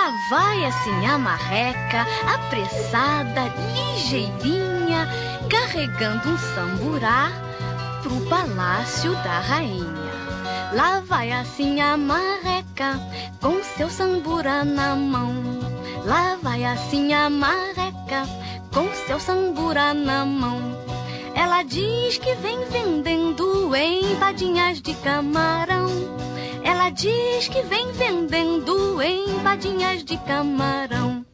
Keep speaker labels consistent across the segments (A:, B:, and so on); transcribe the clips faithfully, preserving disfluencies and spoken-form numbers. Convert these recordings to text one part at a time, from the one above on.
A: Lá vai assim a marreca, apressada, ligeirinha, carregando um samburá pro palácio da rainha. Lá vai assim a marreca, com seu samburá na mão. Lá vai assim a marreca, com seu samburá na mão. Ela diz que vem vendendo empadinhas de camarão. Ela diz que vem vendendo empadinhas de camarão.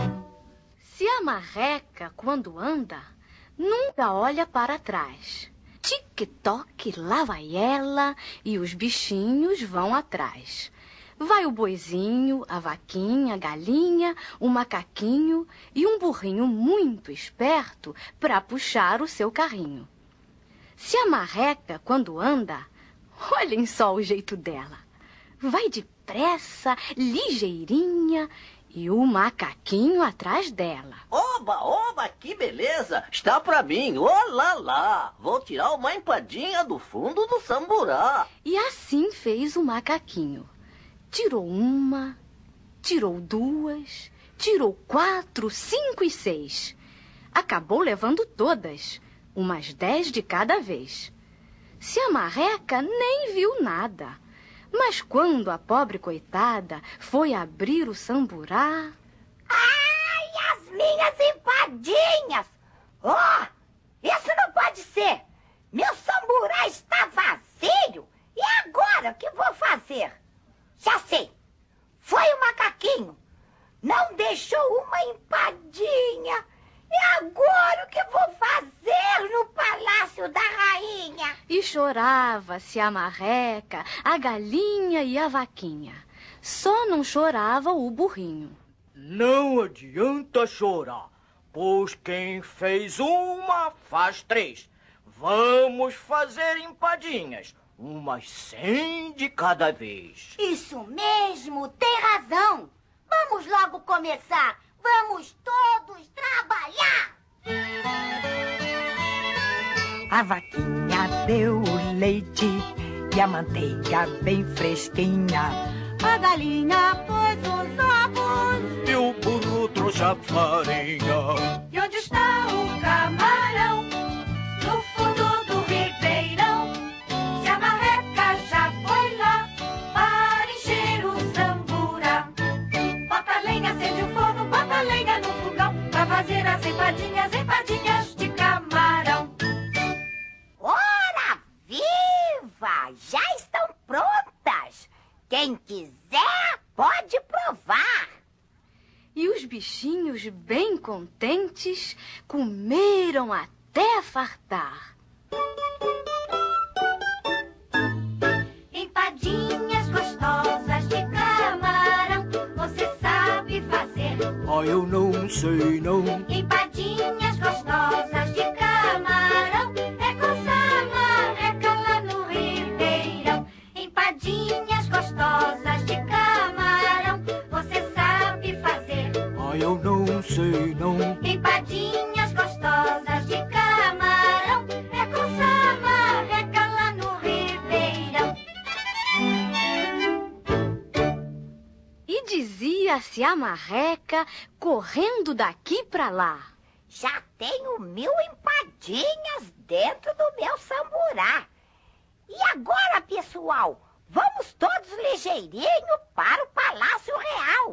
A: Se a marreca, quando anda, nunca olha para trás. Tic-toc, lá vai ela e os bichinhos vão atrás. Vai o boizinho, a vaquinha, a galinha, o macaquinho e um burrinho muito esperto para puxar o seu carrinho. Se a marreca, quando anda, olhem só o jeito dela. Vai depressa, ligeirinha, e o macaquinho atrás dela.
B: Oba, oba, que beleza! Está pra mim, olá lá! Vou tirar uma empadinha do fundo do samburá.
A: E assim fez o macaquinho. Tirou uma, tirou duas, tirou quatro, cinco e seis. Acabou levando todas, umas dez de cada vez. Se a marreca nem viu nada. Mas quando a pobre coitada foi abrir o samburá...
C: Ai, as minhas empadinhas! Oh, isso não pode ser! Meu samburá está vazio! E agora o que vou fazer? Já sei! Foi o macaquinho! Não deixou uma empadinha! E agora o que vou fazer no palácio da rainha?
A: E chorava-se a marreca, a galinha e a vaquinha. Só não chorava o burrinho.
D: Não adianta chorar, pois quem fez uma faz três. Vamos fazer empadinhas, umas cem de cada vez.
C: Isso mesmo, tem razão. Vamos logo começar. Vamos todos trabalhar!
E: A vaquinha deu o leite e a manteiga bem fresquinha. A galinha pôs os ovos
D: E o burro trouxe a farinha.
E: E onde está o camarão? No fundo do ribeirão. Se a marreca já foi lá para encher o samburá. Bota a lenha, acende o forno, bota a lenha no fogão pra fazer as empadinhas, empadinhas de camarão.
C: Ora viva! Já estão prontas! Quem quiser pode provar!
A: E os bichinhos, bem contentes, comeram até fartar.
E: Empadinhas gostosas de camarão, você sabe fazer?
D: Ah, eu não sei não.
E: Empadinhas gostosas de camarão, é com samarreca lá no ribeirão. Empadinhas gostosas de camarão, você sabe fazer?
D: Ah, eu não sei não.
E: Empadinhas gostosas de camarão, é com samarreca lá no ribeirão.
A: E dizia-se a marreca, correndo daqui pra lá.
C: Já tenho mil empadinhas dentro do meu samburá. E agora, pessoal, vamos todos ligeirinho para o Palácio Real.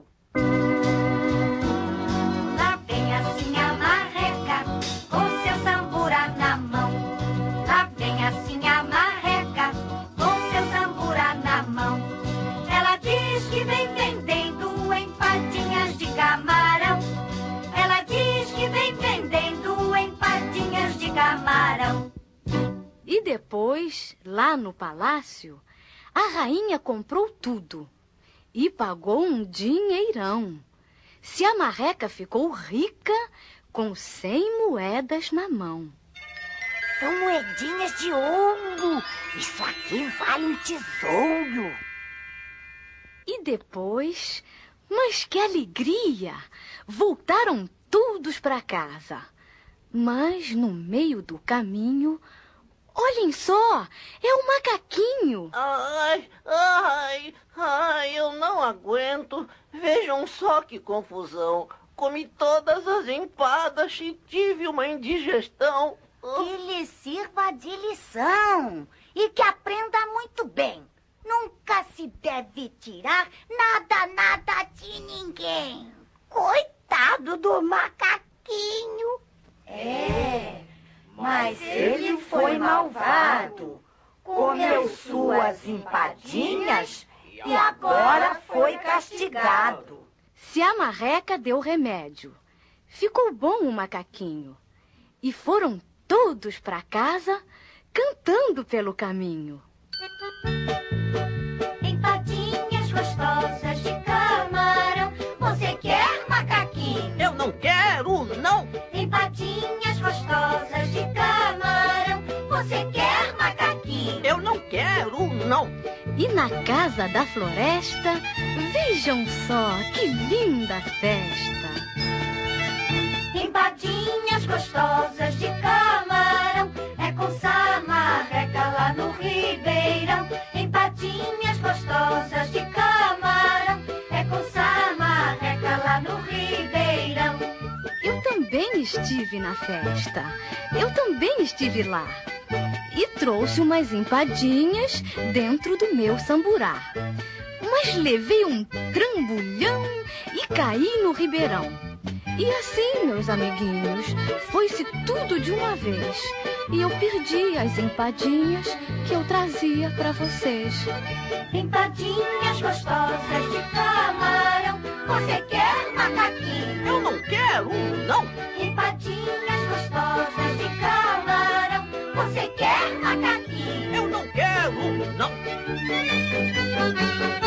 E: Lá vem assim a marreca, com seu samburá na mão. Lá vem assim a marreca, com seu samburá na mão. Ela diz que vem vendendo empadinhas de camarão. Ela diz que vem vendendo empadinhas de camarão.
A: E depois, lá no palácio, a rainha comprou tudo e pagou um dinheirão. Se a marreca ficou rica com cem moedas na mão.
C: São moedinhas de ouro. Isso aqui vale um tesouro.
A: E depois, mas que alegria! Voltaram todos para casa. Mas no meio do caminho, olhem só, é o macaquinho.
B: Ai, ai, ai, eu não aguento. Vejam só que confusão. Comi todas as empadas e tive uma indigestão.
C: Que lhe sirva de lição e que aprenda muito bem. Nunca se deve tirar nada, nada de ninguém. Coitado do macaquinho. É, mas ele foi malvado. Comeu suas empadinhas e agora foi castigado.
A: Se a marreca deu remédio, ficou bom o macaquinho. E foram todos para casa cantando pelo caminho.
E: Empadinhas gostosas de camarão, você quer, macaquinho?
B: Eu não quero, não.
E: Empadinhas gostosas de camarão, você quer, macaquinho?
B: Eu não quero, não.
A: E na casa da floresta, vejam só que linda festa.
E: Empadinhas gostosas de camarão, é com samarreca lá no ribeirão. Empadinhas gostosas de camarão, é com samarreca lá no ribeirão.
A: Eu também estive na festa, eu também estive lá. E trouxe umas empadinhas dentro do meu samburá. Mas levei um trambolhão e caí no ribeirão. E assim, meus amiguinhos, foi-se tudo de uma vez. E eu perdi as empadinhas que eu trazia para vocês.
E: Empadinhas gostosas de camarão, você quer, macaquinho?
B: Eu não quero, não.
E: Empadinhas gostosas de camarão, você quer, macaquinho?
B: Eu não quero, não.